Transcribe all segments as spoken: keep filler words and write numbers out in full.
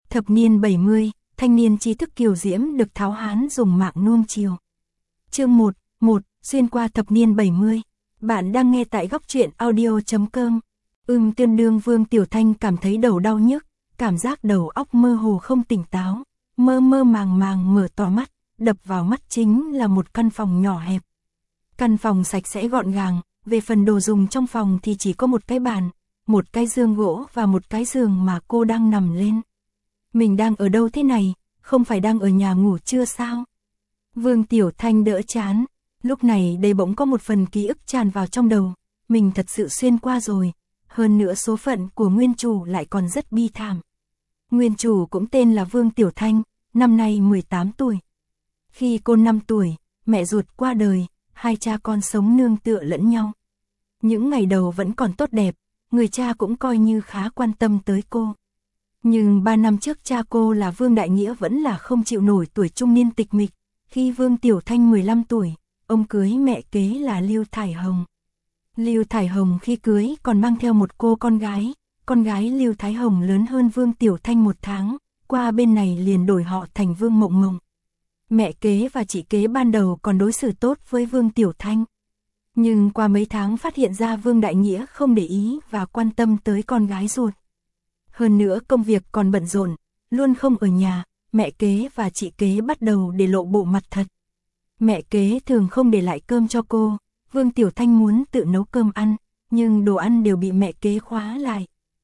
Thập niên bảy mươi, thanh niên trí thức kiều diễm được tháo hán dùng mạng nuông chiều. Chương một, một, xuyên qua thập niên bảy mươi. Bạn đang nghe tại góc truyện audio chấm com. Ưm Tương đương Vương Tiểu Thanh cảm thấy đầu đau nhức, cảm giác đầu óc mơ hồ không tỉnh táo, mơ mơ màng màng mở to mắt, đập vào mắt chính là một căn phòng nhỏ hẹp. Căn phòng sạch sẽ gọn gàng, về phần đồ dùng trong phòng thì chỉ có một cái bàn, một cái giường gỗ và một cái giường mà cô đang nằm lên. Mình đang ở đâu thế này, không phải đang ở nhà ngủ trưa sao? Vương Tiểu Thanh đỡ chán, lúc này đây bỗng có một phần ký ức tràn vào trong đầu, mình thật sự xuyên qua rồi, hơn nữa số phận của nguyên chủ lại còn rất bi thảm. Nguyên chủ cũng tên là Vương Tiểu Thanh, năm nay mười tám tuổi. Khi cô năm tuổi, mẹ ruột qua đời, hai cha con sống nương tựa lẫn nhau. Những ngày đầu vẫn còn tốt đẹp, người cha cũng coi như khá quan tâm tới cô. Nhưng ba năm trước cha cô là Vương Đại Nghĩa vẫn là không chịu nổi tuổi trung niên tịch mịch. Khi Vương Tiểu Thanh mười lăm tuổi, ông cưới mẹ kế là Lưu Thải Hồng. Lưu Thải Hồng khi cưới còn mang theo một cô con gái, con gái Lưu Thái Hồng lớn hơn Vương Tiểu Thanh một tháng, qua bên này liền đổi họ thành Vương Mộng Mộng. Mẹ kế và chị kế ban đầu còn đối xử tốt với Vương Tiểu Thanh. Nhưng qua mấy tháng phát hiện ra Vương Đại Nghĩa không để ý và quan tâm tới con gái ruột. Hơn nữa công việc còn bận rộn, luôn không ở nhà, mẹ kế và chị kế bắt đầu để lộ bộ mặt thật. Mẹ kế thường không để lại cơm cho cô, Vương Tiểu Thanh muốn tự nấu cơm ăn, nhưng đồ ăn đều bị mẹ kế khóa lại.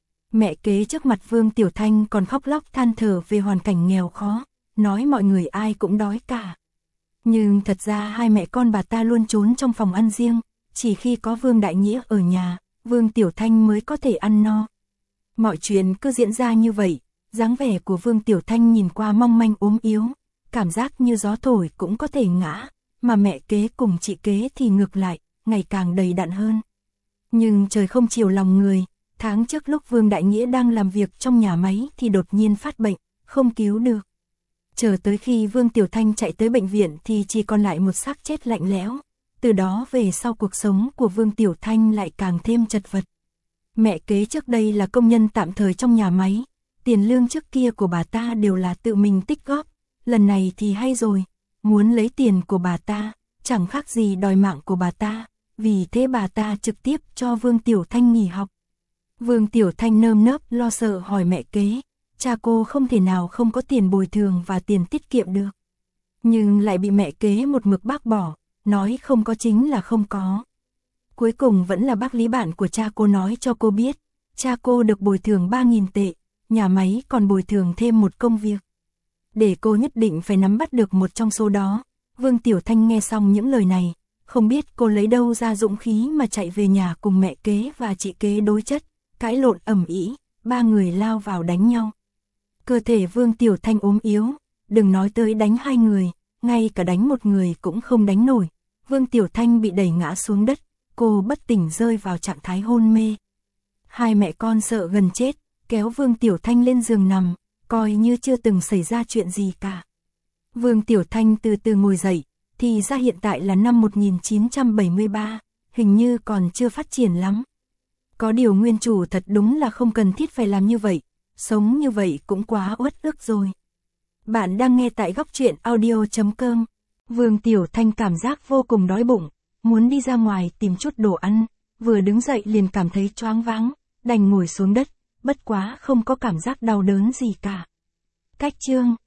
Mẹ kế trước mặt Vương Tiểu Thanh còn khóc lóc than thở về hoàn cảnh nghèo khó, nói mọi người ai cũng đói cả. Nhưng thật ra hai mẹ con bà ta luôn trốn trong phòng ăn riêng, chỉ khi có Vương Đại Nghĩa ở nhà, Vương Tiểu Thanh mới có thể ăn no. Mọi chuyện cứ diễn ra như vậy, dáng vẻ của Vương Tiểu Thanh nhìn qua mong manh ốm yếu, cảm giác như gió thổi cũng có thể ngã, mà mẹ kế cùng chị kế thì ngược lại, ngày càng đầy đặn hơn. Nhưng trời không chiều lòng người, tháng trước lúc Vương Đại Nghĩa đang làm việc trong nhà máy thì đột nhiên phát bệnh, không cứu được. Chờ tới khi Vương Tiểu Thanh chạy tới bệnh viện thì chỉ còn lại một xác chết lạnh lẽo, từ đó về sau cuộc sống của Vương Tiểu Thanh lại càng thêm chật vật. Mẹ kế trước đây là công nhân tạm thời trong nhà máy, tiền lương trước kia của bà ta đều là tự mình tích góp, lần này thì hay rồi, muốn lấy tiền của bà ta, chẳng khác gì đòi mạng của bà ta, vì thế bà ta trực tiếp cho Vương Tiểu Thanh nghỉ học. Vương Tiểu Thanh nơm nớp lo sợ hỏi mẹ kế, cha cô không thể nào không có tiền bồi thường và tiền tiết kiệm được. Nhưng lại bị mẹ kế một mực bác bỏ, nói không có chính là không có. Cuối cùng vẫn là bác Lý bạn của cha cô nói cho cô biết, cha cô được bồi thường ba nghìn tệ, nhà máy còn bồi thường thêm một công việc. Để cô nhất định phải nắm bắt được một trong số đó. Vương Tiểu Thanh nghe xong những lời này, không biết cô lấy đâu ra dũng khí mà chạy về nhà cùng mẹ kế và chị kế đối chất, cãi lộn ầm ĩ, ba người lao vào đánh nhau. Cơ thể Vương Tiểu Thanh ốm yếu, đừng nói tới đánh hai người, ngay cả đánh một người cũng không đánh nổi. Vương Tiểu Thanh bị đẩy ngã xuống đất, cô bất tỉnh rơi vào trạng thái hôn mê. Hai mẹ con sợ gần chết, kéo Vương Tiểu Thanh lên giường nằm, coi như chưa từng xảy ra chuyện gì cả. Vương Tiểu Thanh từ từ ngồi dậy, thì ra hiện tại là năm một nghìn chín trăm bảy mươi ba, hình như còn chưa phát triển lắm. Có điều nguyên chủ thật đúng là không cần thiết phải làm như vậy, sống như vậy cũng quá uất ức rồi. Bạn đang nghe tại góc truyện audio chấm com. Vương Tiểu Thanh cảm giác vô cùng đói bụng, muốn đi ra ngoài tìm chút đồ ăn, vừa đứng dậy liền cảm thấy choáng váng, đành ngồi xuống đất, bất quá không có cảm giác đau đớn gì cả. Cách chương